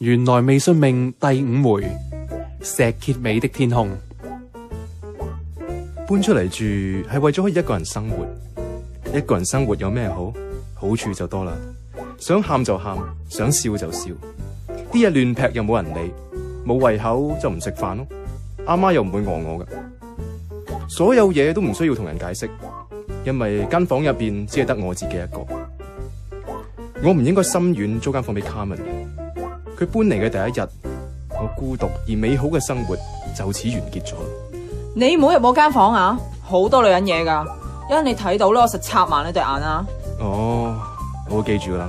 原來微信命第5回，石碣尾的天空。 搬出嚟住係為咗可以一個人生活。一個人生活有咩好？好處就多啦，想喊就喊，想笑就笑。啲嘢亂劈又冇人理，冇胃口就唔食飯咯。阿媽又唔會餓我噶。所有嘢都唔需要同人解釋，因為間房入邊只係得我自己一個。我唔應該心軟租間房俾卡文嘅。佢搬嚟嘅第一日，我孤獨而美好嘅生活就此完結咗。 你唔好入我間房啊！好多女人嘢噶，一陣你睇到啦，我實插埋你對眼啊！ 哦，我會記住噶啦。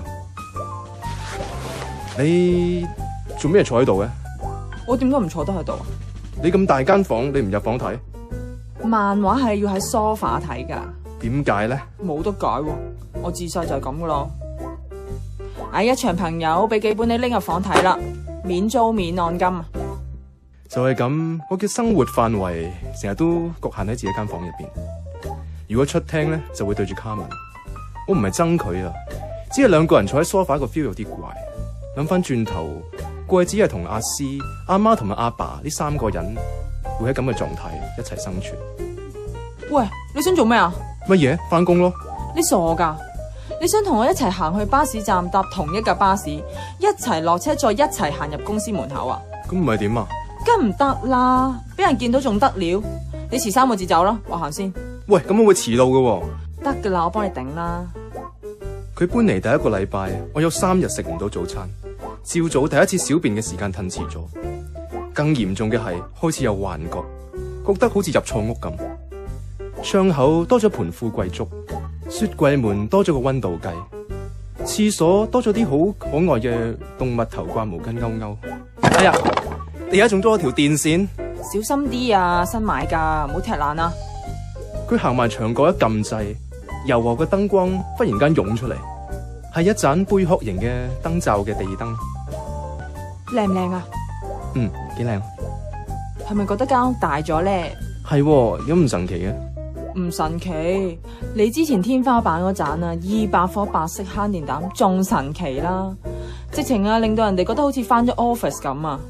你做咩坐喺度嘅？ 我點解唔坐得喺度啊？ 你咁大間房，你唔入房睇？ 漫畫係要喺梳化睇噶。 點解咧？ 冇得解喎，我自細就係咁噶啦。一場朋友俾幾本你拎入房睇啦，免租免按金。 就係咁，我嘅生活範圍成日都局限喺自己間房入邊。如果出廳咧，就會對住卡文。我唔係憎佢啊，只係兩個人坐喺梳化個 feel 有啲怪。諗翻轉頭，過去只係同阿師、阿媽同埋阿爸呢3個人會喺咁嘅狀態一齊生存。 喂，你想做咩啊？ 乜嘢？翻工咯。 你傻噶？你想同我一齊行去巴士站搭同一架巴士，一齊落車再一齊行入公司門口啊？ 咁唔係點啊？ 梗唔得啦，俾人見到仲得了？你遲3個字走啦，我行先。 喂，咁我會遲到噶喎。 得噶啦，我幫你頂啦。 佢搬嚟第一個禮拜，我有3日食唔到早餐，朝早第一次小便嘅時間褪遲咗。更嚴重嘅係開始有幻覺，覺得好似入錯屋咁。窗口多咗盆富貴竹，雪櫃門多咗個溫度計，廁所多咗啲好可愛嘅動物頭掛毛巾勾勾。哎呀，你而家仲多咗條電線， 小心啲啊！新買噶，唔好踢爛啊！ 佢行埋牆角一撳掣，柔和嘅燈光忽然間湧出嚟，係一盞貝殼形嘅燈罩嘅地燈。 靚唔靚啊？ 幾靚。 係咪覺得間屋大咗咧？ 係，有唔神奇嘅？ 唔神奇，你之前天花板嗰盞啊，200顆白色慳電膽仲神奇啦！直情啊，令到人哋覺得好似返咗 office 咁啊！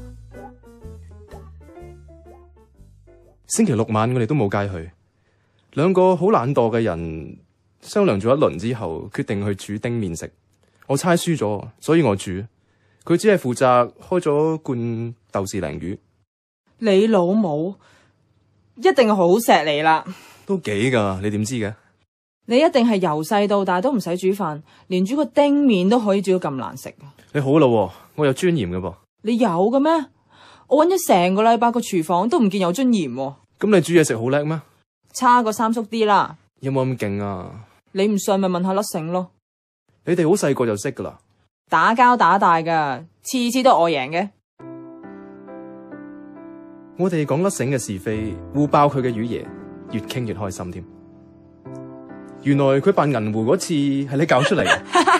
星期6晚我哋都冇街去，兩個好懶惰嘅人商量咗一輪之後，決定去煮丁麵食。我猜輸咗，所以我煮，佢只係負責開咗罐豆豉鯪魚。 你老母一定係好錫你啦！ 都幾噶，你點知嘅？ 你一定係由細到大都唔使煮飯，連煮個丁麵都可以煮到咁難食。 你好啦，我有尊嚴嘅噃。 你有嘅咩？我搵咗成個禮拜個廚房都唔見有尊嚴。 咁你煮嘢食好叻咩？ 差過三叔啲啦。 有冇咁勁啊？ 你唔信咪問下甩繩咯。 你哋好細個就識噶啦。 打交打大噶，次次都我贏嘅。 我哋講甩繩嘅是非，互爆佢嘅魚爺，越傾越開心添。原來佢扮銀狐嗰次係你搞出嚟嘅。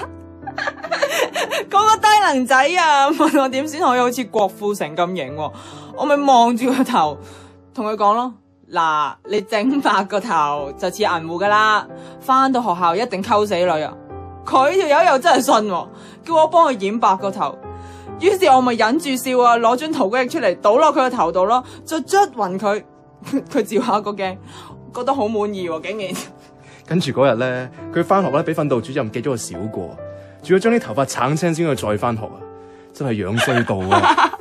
嗰個低能仔啊，問我點先可以好似郭富城咁型，我咪望住個頭，同佢講咯。嗱，你整白個頭就似銀狐噶啦，翻到學校一定溝死女啊！佢條友又真係信，叫我幫佢染白個頭。於是我咪忍住笑啊，攞張塗改液出嚟倒落佢個頭度咯，再捽勻佢。佢照下個鏡，覺得好滿意喎，竟然。 跟住嗰日咧，佢翻學咧，俾訓導主任記咗個小過，仲要將啲頭髮鏟青先可以再翻學啊！真係樣衰到啊！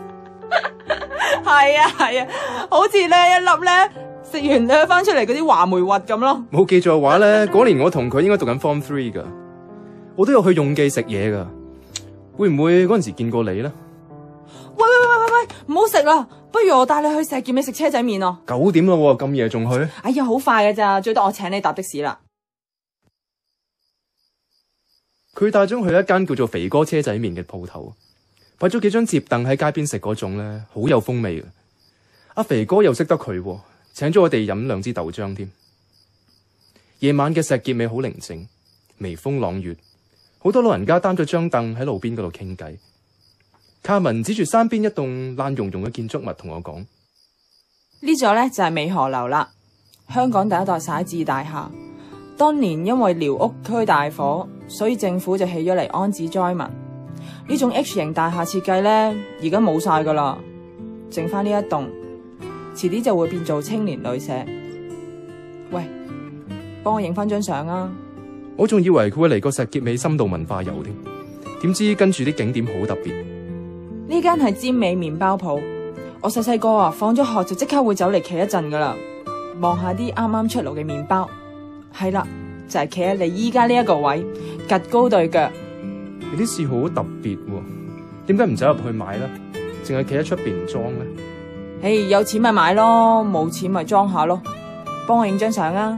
係啊，好似咧一粒咧食完咧翻出嚟嗰啲話梅核咁咯。 冇記錯嘅話咧，嗰年我同佢應該讀緊 Form 3噶，我都有去用記食嘢噶，會唔會嗰陣時見過你咧？ 喂，唔好食啦，不如我帶你去石碣尾食車仔麵啊 ！9點啦，咁夜仲去？ 哎呀，好快㗎咋，最多我請你搭的士啦。 佢帶咗去一間叫做肥哥車仔麵嘅鋪頭，擺咗幾張摺凳喺街邊食嗰種咧，好有風味嘅。阿肥哥又識得佢，請咗我哋飲2支豆漿添。夜晚嘅石碣尾好寧靜，微風朗月，好多老人家擔咗張凳喺路邊嗰度傾偈。卡文指住山邊一棟爛溶溶嘅建築物同我講： 呢座咧就係美荷樓啦，香港第一代徙置大廈。當年因為寮屋區大火，所以政府就起咗嚟安置災民。 呢種 H 型大廈設計呢，而家冇晒噶啦，剩翻呢一棟，遲啲就會變做青年旅社。喂，幫我影翻張相啊！ 我仲以為佢會嚟個石硤尾深度文化遊添，點知跟住啲景點好特別。 呢間係尖尾麵包鋪，我細細個啊，放咗學就即刻會走嚟企一陣噶啦，望下啲啱啱出爐嘅麵包。係啦，就係企喺你依家呢一個位，趷高對腳。 你啲事好特別喎，點解唔走入去買咧？淨係企喺出邊裝咧？ 誒，有錢咪買咯，冇錢咪裝下咯。幫我影張相啊！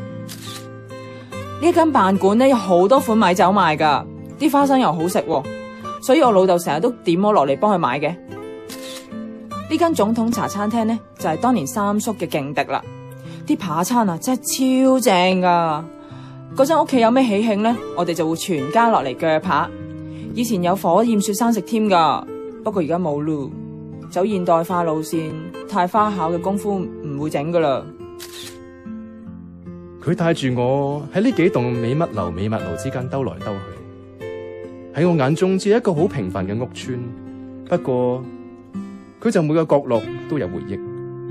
呢間飯館咧有好多款米酒賣噶，啲花生又好食喎，所以我老豆成日都點我落嚟幫佢買嘅。呢間總統茶餐廳咧就係當年三叔嘅勁敵啦，啲扒餐啊真係超正噶。嗰陣屋企有咩喜慶咧，我哋就會全家落嚟鋸扒。以前有火焰雪山食添噶，不過而家冇咯，走現代化路線，太花巧嘅功夫唔會整噶啦。 佢帶住我喺呢幾棟美物樓之間兜來兜去，喺我眼中只係一個好平凡嘅屋村，不過佢就每個角落都有回憶。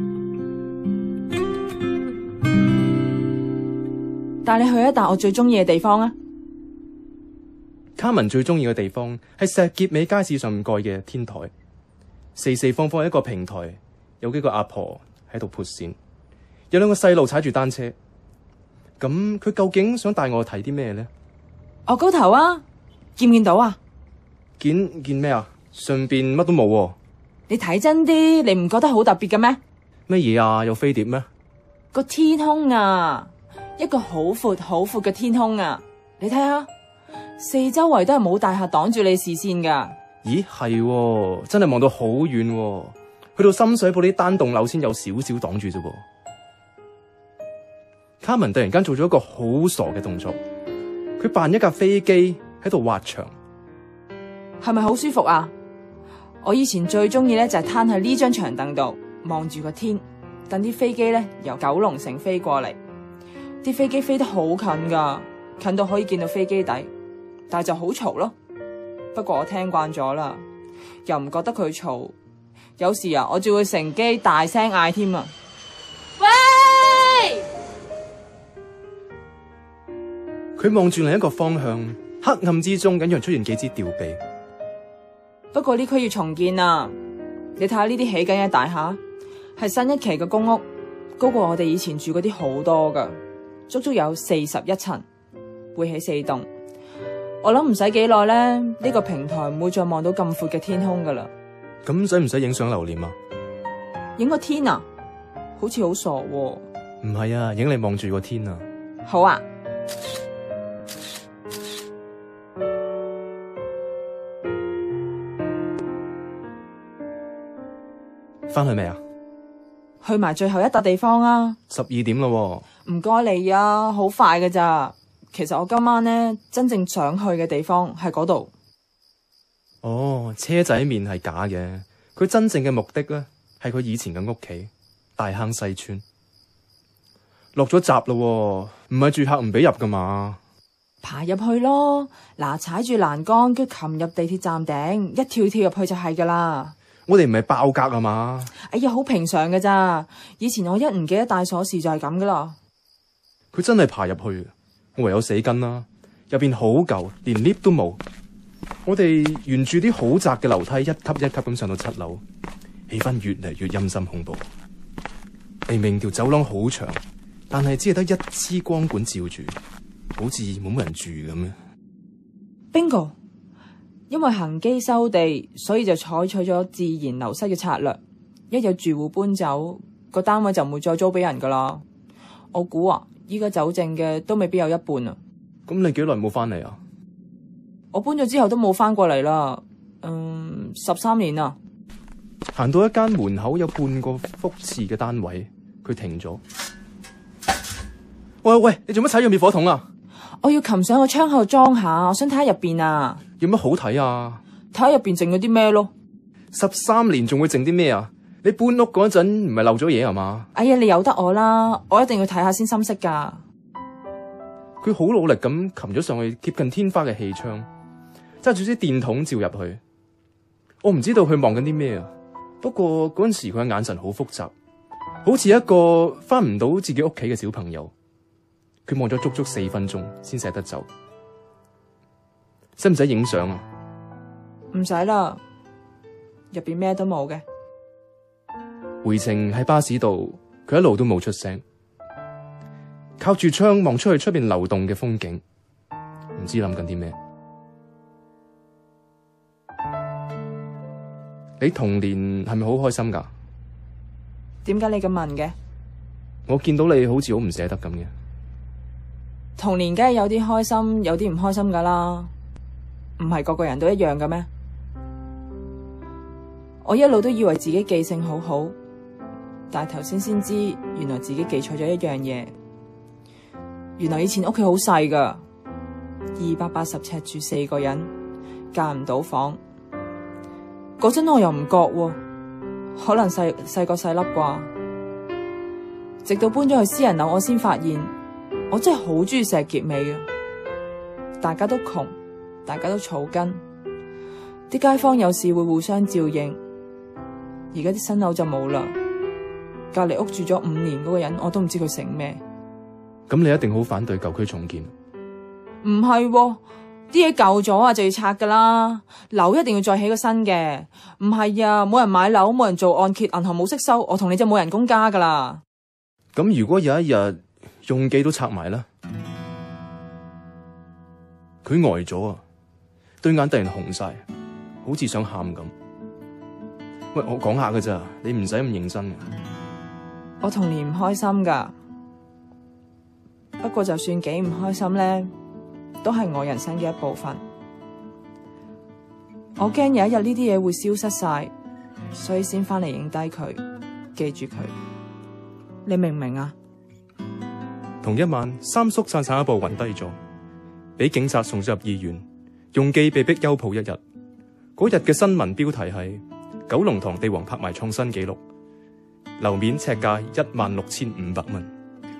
帶你去一笪我最中意嘅地方啊！ 卡文最中意嘅地方係石硤尾街市上面蓋嘅天台，四四方方一個平台，有幾個阿婆喺度撥線，有兩個細路踩住單車。咁佢究竟想帶我去睇啲咩咧？ 我高頭啊，見唔見到啊？ 見咩啊？上邊乜都冇喎。 你睇真啲，你唔覺得好特別嘅咩？ 乜嘢啊？有飛碟咩？ 個天空啊，一個好闊嘅天空啊！你睇下，四周圍都係冇大廈擋住你視線噶。 咦，係喎，真係望到好遠喎，去到深水埗啲單棟樓先有少少擋住啫噃。卡文突然間做咗一個好傻嘅動作，佢扮一架飛機喺度滑翔， 係咪好舒服啊？我以前最中意咧就係攤喺呢張長凳度，望住個天，等啲飛機咧由九龍城飛過嚟。啲飛機飛得好近噶，近到可以見到飛機底，但係就好嘈咯。不過我聽慣咗啦，又唔覺得佢嘈。有時啊，我仲會乘機大聲嗌添啊！喂！ 佢望住另一個方向，黑暗之中隱約出現幾支吊臂。 不過呢區要重建啊！你睇下呢啲起緊嘅大廈，係新一期嘅公屋，高過我哋以前住嗰啲好多噶，足足有41層，會起4棟。我諗唔使幾耐咧，呢個平台唔會再望到咁闊嘅天空噶啦。 咁使唔使影相留念啊？ 影個天啊？好似好傻喎。 唔係啊，影你望住個天啊。 好啊。 翻去未啊？ 去埋最後一笪地方啊 ！12點啦喎。 唔該你啊，好快㗎咋。其實我今晚咧真正想去嘅地方係嗰度。 哦，車仔麵係假嘅，佢真正嘅目的咧係佢以前嘅屋企大坑西村。落咗閘咯，唔係住客唔俾入噶嘛。 爬入去咯，嗱，踩住欄杆，跟住擒入地鐵站頂，一跳跳入去就係噶啦。 我哋唔係爆格啊嘛。 哎呀，好平常㗎咋。以前我一唔記得帶鎖匙就係咁噶啦。 佢真係爬入去，我唯有死跟啦。入邊好舊，連 lift 都冇。我哋沿住啲好窄嘅樓梯，一級一級咁上到7樓，氣氛越嚟越陰森恐怖。明明條走廊好長，但係只係得一支光管照住，好似冇乜人住咁樣。Bingo！ 因為恒基收地，所以就採取咗自然流失嘅策略。一有住戶搬走，個單位就唔會再租俾人噶啦。我估啊，依家走剩嘅都未必有一半啊。 咁你幾耐冇翻嚟啊？ 我搬咗之後都冇翻過嚟啦。13年啦。 行到一間門口有半個福字嘅單位，佢停咗。喂，你做乜踩住滅火筒啊？ 我要擒上個窗口裝下，我想睇下入邊啊。 有乜好睇啊？ 睇下入邊剩咗啲咩咯。 13年仲會剩啲咩啊？你搬屋嗰陣唔係漏咗嘢係嘛？ 哎呀，你由得我啦，我一定要睇下先心息噶。 佢好努力咁擒咗上去貼近天花嘅氣窗， 揸住支電筒照入去。我唔知道佢望緊啲咩啊，不過嗰陣時佢嘅眼神好複雜，好似一個返唔到自己屋企嘅小朋友。佢望咗足足4分鐘先捨得走。使唔使影相啊？ 唔使啦，入邊咩都冇嘅。 回程喺巴士度，佢一路都冇出聲，靠住窗望出去出邊流動嘅風景，唔知諗緊啲咩。你童年係咪好開心㗎？ 點解你咁問嘅？ 我見到你好似好唔捨得咁嘅。 童年梗係有啲開心，有啲唔開心㗎啦，唔係個個人都一樣嘅咩？我一路都以為自己記性好好，但係頭先知，原來自己記錯咗一樣嘢。原來以前屋企好細㗎，280尺住4個人，間唔到房。嗰陣我又唔覺喎，可能細個細粒啩。直到搬咗去私人樓，我先發現我真係好中意石硤尾啊！大家都窮，大家都草根，啲街坊有事會互相照應。而家啲新樓就冇啦，隔籬屋住咗5年嗰個人，我都唔知佢姓咩。 咁你一定好反對舊區重建？ 唔係喎，啲嘢舊咗啊就要拆噶啦，樓一定要再起個新嘅。唔係啊，冇人買樓，冇人做按揭，銀行冇息收，我同你就冇人工加噶啦。 咁如果有一日用記都拆埋啦，佢呆咗啊，對眼突然紅晒，好似想喊咁。喂，我講下噶咋，你唔使咁認真嘅。 我童年唔開心噶，不過就算幾唔開心咧，都係我人生嘅一部分。我驚有一日呢啲嘢會消失晒，所以先翻嚟影低佢，記住佢。你明唔明啊？ 同一晚，三叔散散一步暈低咗，俾警察送咗入醫院，用記被逼休抱1日。嗰日嘅新聞標題係九龍塘地王拍賣創新紀錄，樓面尺價16500蚊。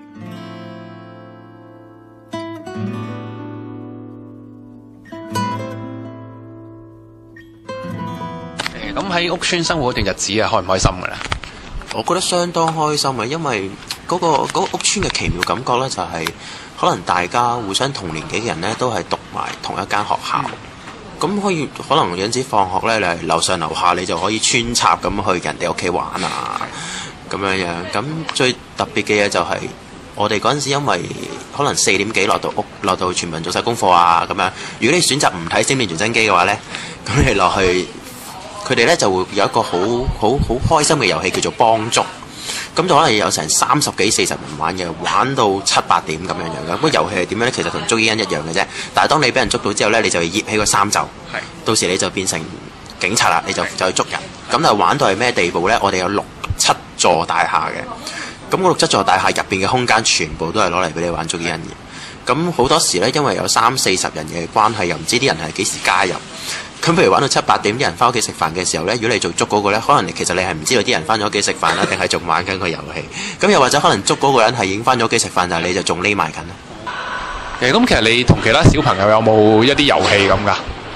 咁喺屋村生活嗰段日子啊，開唔開心㗎咧？ 我覺得相當開心啊，因為嗰個屋村嘅奇妙感覺咧，就係可能大家互相同年紀嘅人咧，都係讀埋同一間學校，咁可能有陣時放學咧，你樓上樓下你就可以穿插咁去人哋屋企玩啊，咁樣樣。咁最特別嘅嘢就係我哋嗰陣時，因為可能4點幾落到全民做晒功課啊，咁樣。如果你選擇唔睇星面傳真機嘅話咧，咁你落去。佢哋咧就會有一個好開心嘅遊戲叫做幫捉，咁就可能有成30幾40人玩嘅，玩到7、8點咁樣樣嘅。咁個遊戲係點樣咧？其實同捉伊人一樣嘅啫，但係當你俾人捉到之後咧，你就要掖起個衫袖，到時你就變成警察啦，你就去捉人。咁就玩到係咩地步咧？我哋有6、7座大廈嘅，咁嗰6、7座大廈入邊嘅空間全部都係攞嚟俾你玩捉伊人嘅。咁好多時咧，因為有30、40人嘅關係，又唔知啲人係幾時加入。咁譬如玩到7、8點，啲人翻屋企食飯嘅時候咧，如果你做捉嗰個咧，可能其實你係唔知道啲人翻咗屋企食飯啦，定係仲玩緊個遊戲。咁又或者可能捉嗰個人係已經翻咗屋企食飯，但係你就仲匿埋緊啦。 咁其實你同其他小朋友有冇一啲遊戲咁㗎？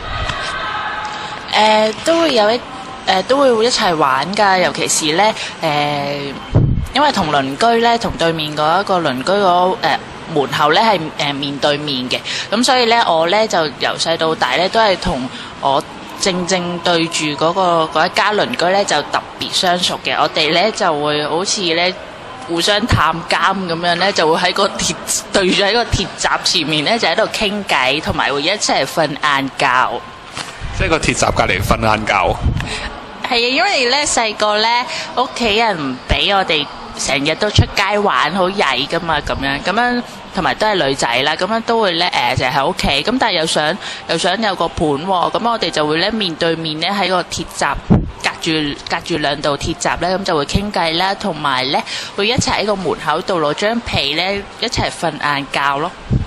都會有都會一齊玩㗎，尤其是咧因為同鄰居咧，同對面嗰一個鄰居嗰門口咧係面對面嘅，咁所以咧我咧就由細到大咧都係同我正對住嗰一家鄰居咧就特別相熟嘅。我哋咧就會好似咧互相探監咁樣咧，就會喺個對住喺個鐵閘前面咧就喺度傾偈，同埋會一齊瞓晏覺。 即係個鐵閘隔離瞓晏覺。 係啊，因為咧細個咧屋企人唔俾我哋成日都出街玩，好曳噶嘛，咁樣同埋都係女仔啦，咁樣都會咧就喺屋企，咁但係又想有個伴喎，咁我哋就會咧面對面咧喺個鐵閘隔住2道鐵閘咧，咁就會傾偈啦，同埋咧會一齊喺個門口度攞張被咧一齊瞓晏覺咯。